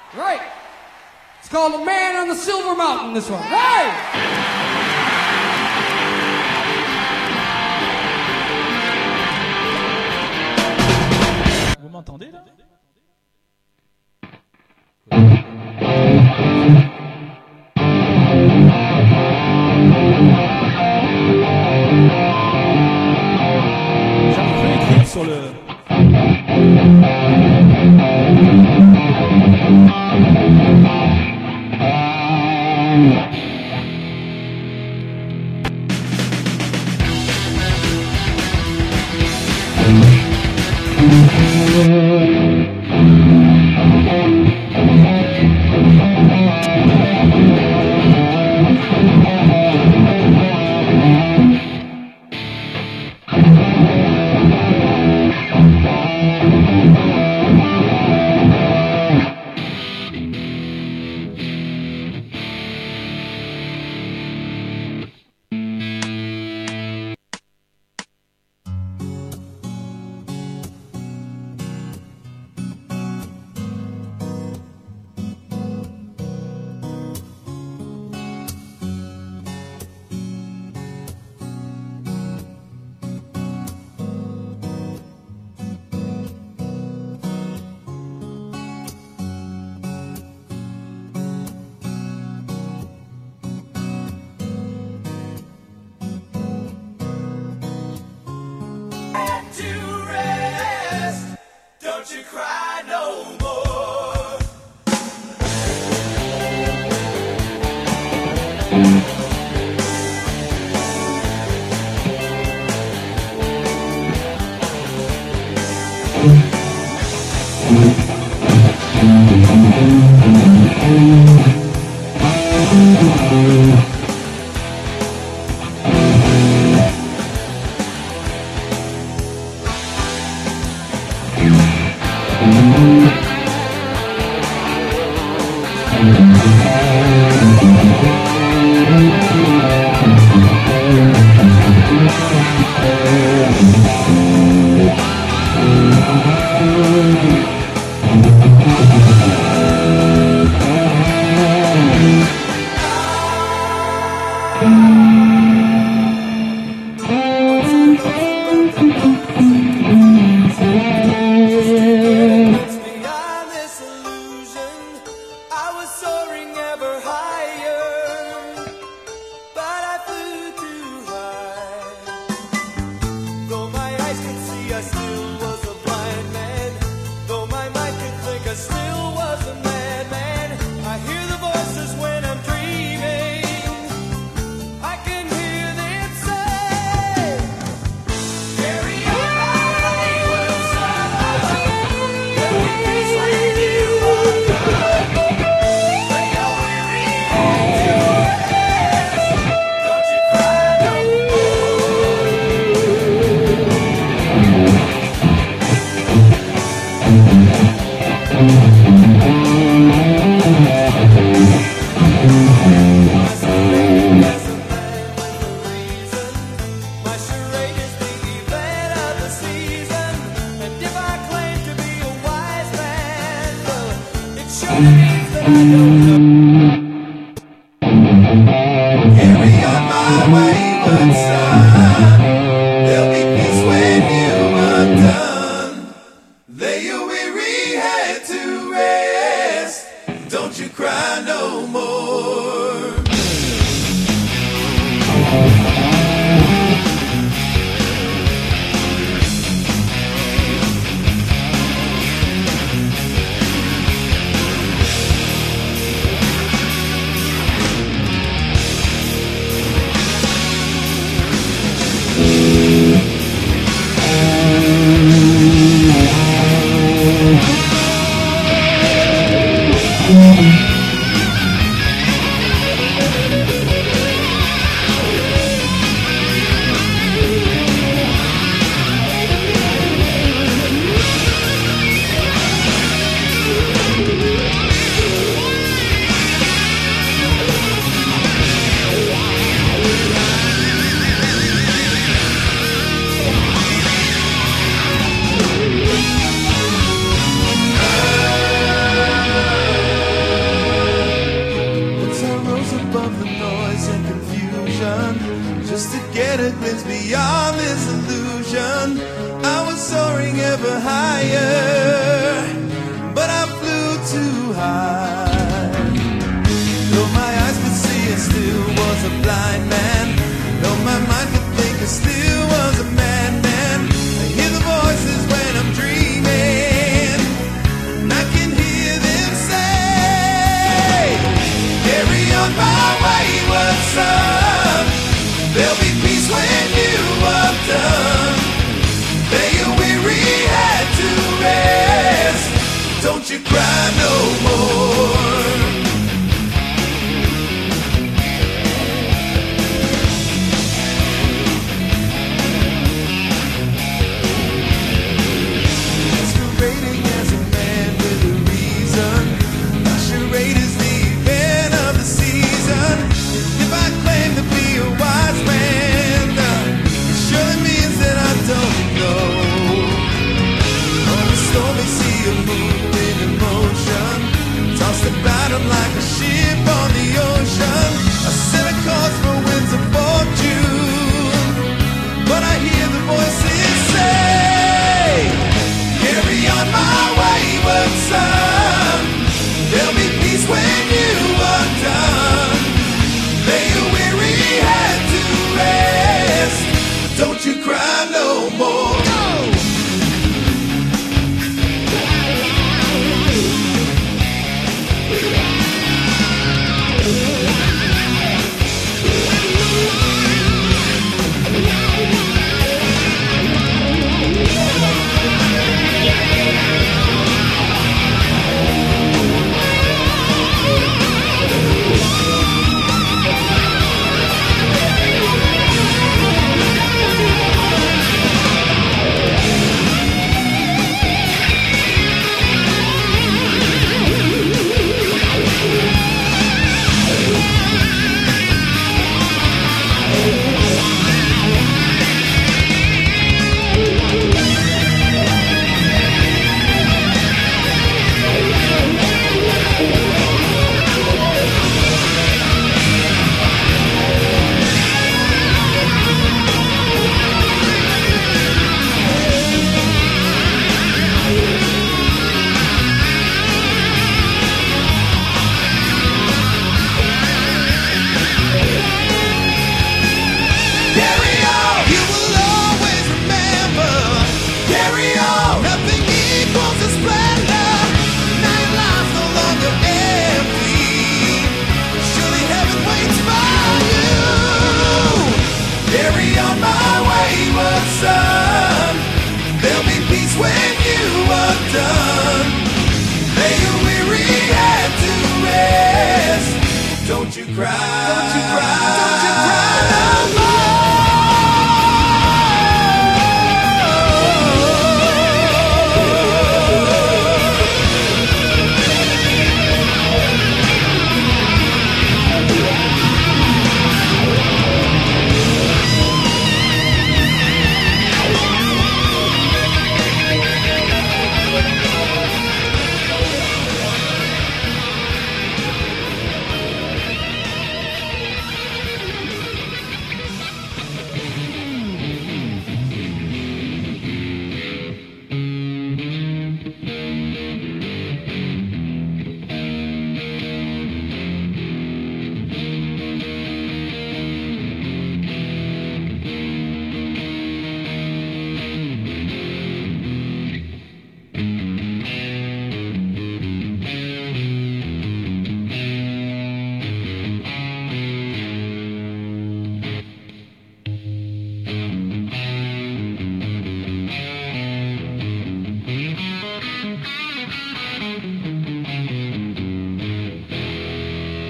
Right. It's called The Man on the Silver Mountain, this one. Hey! Vous m'entendez là? J'arrive à écrire sur le... on my wayward son. There'll be peace when you are done. Lay your weary head to rest. Don't you cry no more. Masquerading as a man with a reason. My charade is the event of the season. If I claim to be a wise man, it surely means that I don't know. On the stormy sea of moving emotion, tossed about him like a ship on the ocean. I set a course for winds of fortune, but I hear the voices say, carry on my wayward son. There'll be peace when you are done. Lay your weary head to rest. Don't you cry no more. Son, there'll be peace when you are done. Lay your weary head to rest. Don't you cry, don't you cry, don't you cry no more.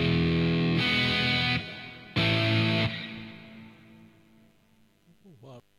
Wow.